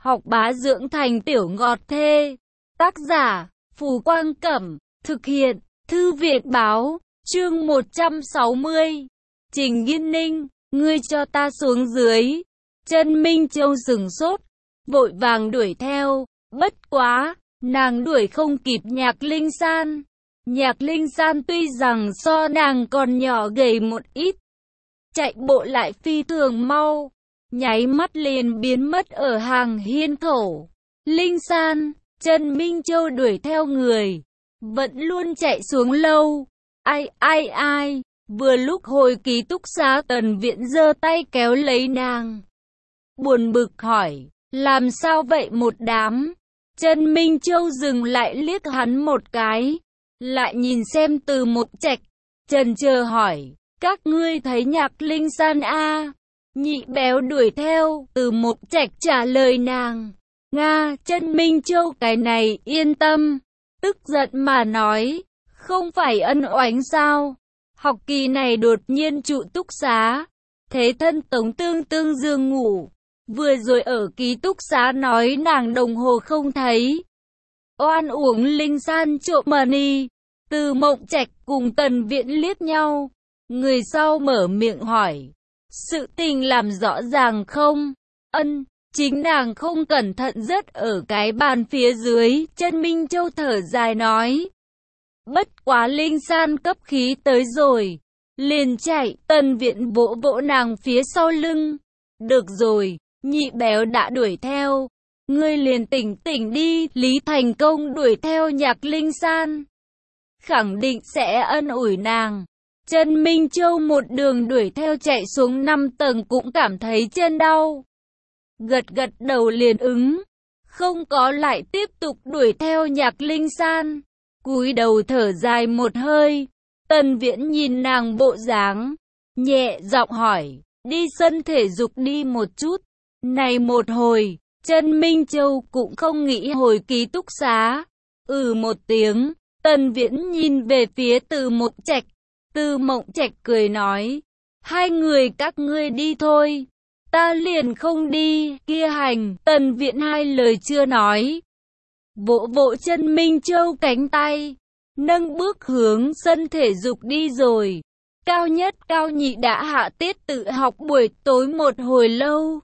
học bá dưỡng thành tiểu ngọt thê. Tác giả, Phù Quang Cẩm, thực hiện, Thư viện Báo, chương 160. Trình Nghiên Ninh, ngươi cho ta xuống dưới. Chân Minh Châu sửng sốt, vội vàng đuổi theo, bất quá, nàng đuổi không kịp Nhạc Linh San. Nhạc Linh San tuy rằng so nàng còn nhỏ gầy một ít, chạy bộ lại phi thường mau, nháy mắt liền biến mất ở hàng hiên khẩu. Linh San, Trần Minh Châu đuổi theo người, vẫn luôn chạy xuống lâu. Ai, vừa lúc hồi ký túc xá Tần Viễn giơ tay kéo lấy nàng. Buồn bực hỏi, làm sao vậy một đám? Trần Minh Châu dừng lại liếc hắn một cái, lại nhìn xem Từ Mộc Trạch, chần chờ hỏi, các ngươi thấy Nhạc Linh San a? Nhị béo đuổi theo, Từ Mộc Trạch trả lời nàng. Nga, Trần Minh Châu cái này yên tâm, tức giận mà nói, không phải ân oánh sao? Học kỳ này đột nhiên trụ túc xá, thế thân Tống Tương giường ngủ, vừa rồi ở ký túc xá nói nàng đồng hồ không thấy. Oan uổng Linh San trộm money. Từ Mộc Trạch cùng Tần Viễn liếc nhau, người sau mở miệng hỏi, sự tình làm rõ ràng không? Ân, chính nàng không cẩn thận rớt ở cái bàn phía dưới. Trần Minh Châu thở dài nói, bất quá Linh San cấp khí tới rồi, liền chạy. Tần Viễn vỗ vỗ nàng phía sau lưng, được rồi, nhị béo đã đuổi theo, ngươi liền tỉnh đi. Lý Thành Công đuổi theo Nhạc Linh San, khẳng định sẽ ân ủi nàng. Trần Minh Châu một đường đuổi theo chạy xuống 5 tầng cũng cảm thấy chân đau, gật đầu liền ứng, không có lại tiếp tục đuổi theo Nhạc Linh San. Cúi đầu thở dài một hơi, Tần Viễn nhìn nàng bộ dáng, nhẹ giọng hỏi, đi sân thể dục đi một chút. Này một hồi, Trần Minh Châu cũng không nghĩ hồi ký túc xá. Một tiếng, Tần Viễn nhìn về phía Từ Mộc Trạch. Từ Mộc Trạch cười nói, hai người các ngươi đi thôi, ta liền không đi. Kia hành. Tần Viễn hai lời chưa nói, vỗ vỗ Trần Minh Châu cánh tay, nâng bước hướng sân thể dục đi rồi. Cao nhất cao nhị đã hạ tiết tự học buổi tối một hồi lâu,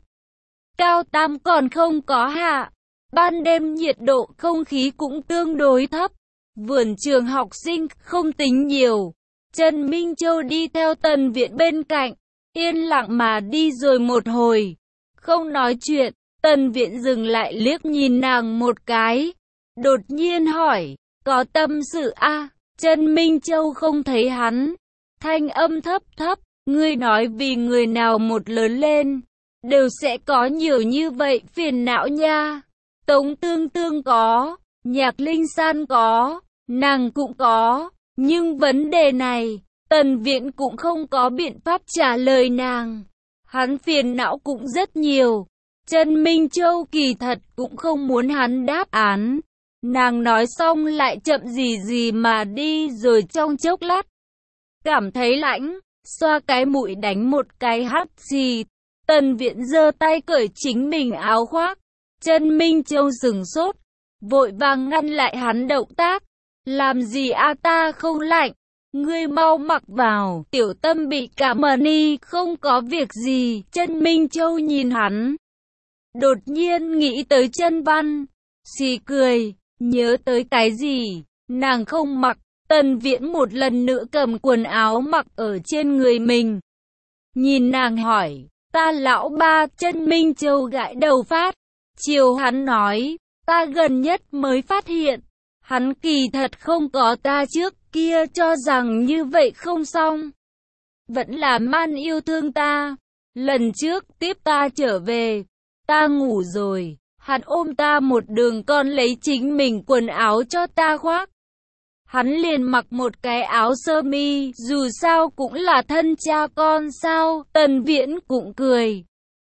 cao tam còn không có hạ. Ban đêm nhiệt độ không khí cũng tương đối thấp, vườn trường học sinh không tính nhiều. Trần Minh Châu đi theo Tần Viễn bên cạnh, yên lặng mà đi rồi một hồi, không nói chuyện. Tần Viễn dừng lại liếc nhìn nàng một cái, đột nhiên hỏi, có tâm sự a? Trần Minh Châu không thấy hắn, thanh âm thấp, ngươi nói vì người nào một lớn lên, đều sẽ có nhiều như vậy phiền não nha. Tống Tương có, Nhạc Linh San có, nàng cũng có, nhưng vấn đề này, Tần Viễn cũng không có biện pháp trả lời nàng. Hắn phiền não cũng rất nhiều. Trần Minh Châu kỳ thật cũng không muốn hắn đáp án. Nàng nói xong lại chậm gì mà đi rồi trong chốc lát, cảm thấy lạnh, xoa cái mũi đánh một cái hắt xì. Tần Viễn giơ tay cởi chính mình áo khoác. Trần Minh Châu sửng sốt, vội vàng ngăn lại hắn động tác. Làm gì a? Ta không lạnh, ngươi mau mặc vào. Tiểu Tâm bị cảm money, không có việc gì. Trần Minh Châu nhìn hắn, đột nhiên nghĩ tới Chân Văn, xì cười, nhớ tới cái gì, nàng không mặc. Tần Viễn một lần nữa cầm quần áo mặc ở trên người mình, nhìn nàng hỏi, ta lão ba. Trần Minh Châu gãi đầu phát, chiều hắn nói, ta gần nhất mới phát hiện, hắn kỳ thật không có ta trước kia cho rằng như vậy không xong, vẫn là man yêu thương ta. Lần trước tiếp ta trở về, ta ngủ rồi, hắn ôm ta một đường còn lấy chính mình quần áo cho ta khoác. Hắn liền mặc một cái áo sơ mi, dù sao cũng là thân cha con sao. Tần Viễn cũng cười.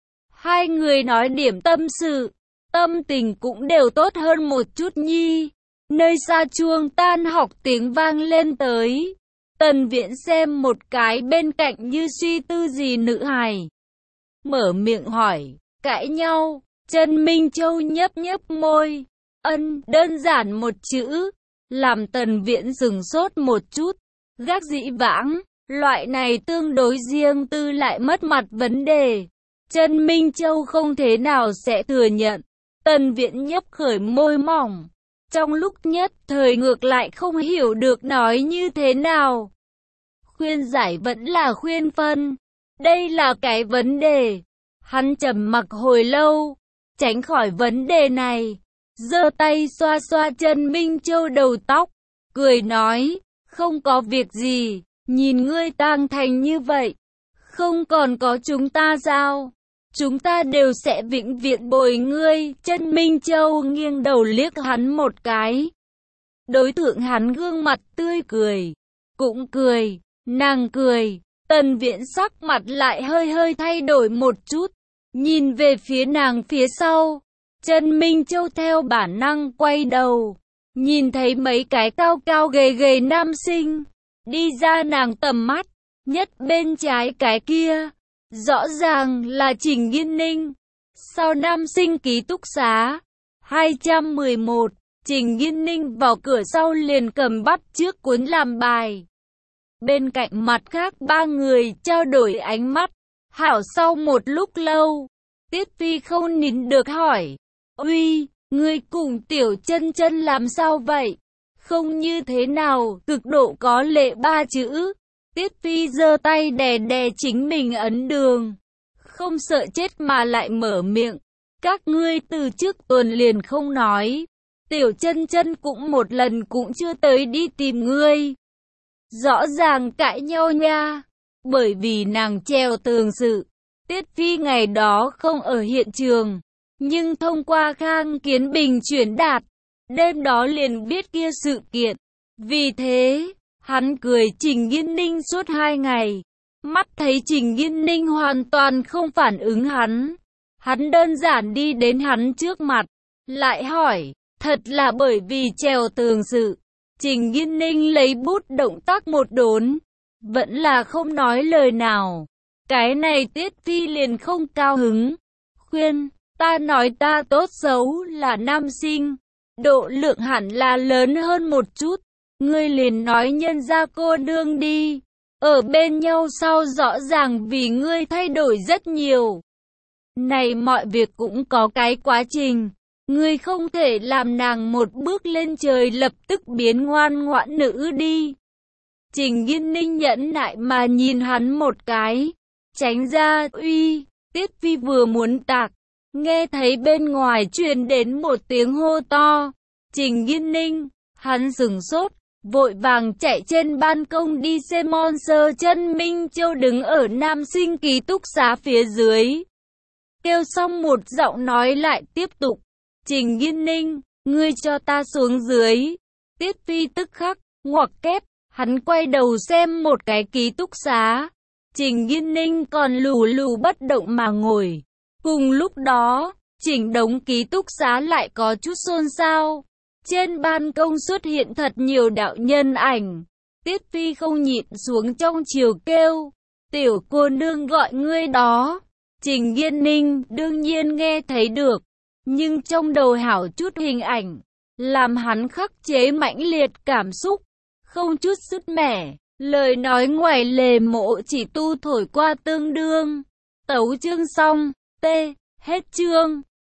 Hai người nói điểm tâm sự, tâm tình cũng đều tốt hơn một chút nhi. Nơi xa chuông tan học tiếng vang lên tới. Tần Viễn xem một cái bên cạnh như suy tư gì nữ hài, mở miệng hỏi, cãi nhau? Trần Minh Châu nhấp nhấp môi. Đơn giản một chữ, làm Tần Viễn sửng sốt một chút. Gác dĩ vãng, loại này tương đối riêng tư lại mất mặt vấn đề. Trần Minh Châu không thế nào sẽ thừa nhận. Tần Viễn nhấp khởi môi mỏng. Trong lúc nhất thời ngược lại không hiểu được nói như thế nào. Khuyên giải vẫn là khuyên phân. Đây là cái vấn đề. Hắn trầm mặc hồi lâu, tránh khỏi vấn đề này. Giơ tay xoa xoa Trần Minh Châu đầu tóc, cười nói, không có việc gì, nhìn ngươi tang thành như vậy, không còn có chúng ta sao? Chúng ta đều sẽ vĩnh viễn bồi ngươi. Trần Minh Châu nghiêng đầu liếc hắn một cái. Đối tượng hắn gương mặt tươi cười, cũng cười, nàng cười. Tần Viễn sắc mặt lại hơi thay đổi một chút, nhìn về phía nàng phía sau. Trần Minh Châu theo bản năng quay đầu, nhìn thấy mấy cái cao cao gầy nam sinh đi ra nàng tầm mắt, nhất bên trái cái kia, rõ ràng là Trình Nghiên Ninh. Sau nam sinh ký túc xá 211, Trình Nghiên Ninh vào cửa sau liền cầm bắt trước cuốn làm bài. Bên cạnh mặt khác ba người trao đổi ánh mắt. Hảo, sau một lúc lâu, Tiết Phi không nín được hỏi, uy, ngươi cùng Tiểu Chân Chân làm sao vậy? Không như thế nào, cực độ có lệ ba chữ. Tiết Phi giơ tay đè đè chính mình ấn đường, không sợ chết mà lại mở miệng. Các ngươi từ trước tuần liền không nói, Tiểu Chân Chân cũng một lần cũng chưa tới đi tìm ngươi. Rõ ràng cãi nhau nha, bởi vì nàng treo tường sự. Tiết Phi ngày đó không ở hiện trường, nhưng thông qua Khang Kiến Bình chuyển đạt, đêm đó liền biết kia sự kiện. Vì thế, hắn cười Trình Nghiên Ninh suốt 2 ngày. Mắt thấy Trình Nghiên Ninh hoàn toàn không phản ứng hắn. Hắn đơn giản đi đến hắn trước mặt, lại hỏi, thật là bởi vì treo tường sự. Trình Nghiên Ninh lấy bút động tác một đốn, vẫn là không nói lời nào. Cái này Tiết Phi liền không cao hứng. Khuyên, ta nói ta tốt xấu là nam sinh, độ lượng hẳn là lớn hơn một chút. Ngươi liền nói nhân gia cô nương đi. Ở bên nhau sau rõ ràng vì ngươi thay đổi rất nhiều. Này mọi việc cũng có cái quá trình. Ngươi không thể làm nàng một bước lên trời lập tức biến ngoan ngoãn nữ đi. Trình Nghiên Ninh nhẫn nại mà nhìn hắn một cái. Tránh ra, uy, Tiết Phi vừa muốn tạc. Nghe thấy bên ngoài truyền đến một tiếng hô to. Trình Nghiên Ninh, hắn sửng sốt, vội vàng chạy trên ban công đi xem Monster. Trần Minh Châu đứng ở nam sinh ký túc xá phía dưới. Kêu xong một giọng nói lại tiếp tục. Trình Nghiên Ninh, ngươi cho ta xuống dưới. Tiết Phi tức khắc, ngoặc kép, hắn quay đầu xem một cái ký túc xá. Trình Nghiên Ninh còn lù lù bất động mà ngồi. Cùng lúc đó, chỉnh đống ký túc xá lại có chút xôn xao. Trên ban công xuất hiện thật nhiều đạo nhân ảnh. Tiết Phi không nhịn xuống trong chiều kêu, tiểu cô nương gọi ngươi đó. Trình Nghiên Ninh đương nhiên nghe thấy được, nhưng trong đầu hảo chút hình ảnh, làm hắn khắc chế mãnh liệt cảm xúc, không chút sứt mẻ. Lời nói ngoài lề mộ chỉ tu thổi qua tương đương. Tấu chương xong, hết chương.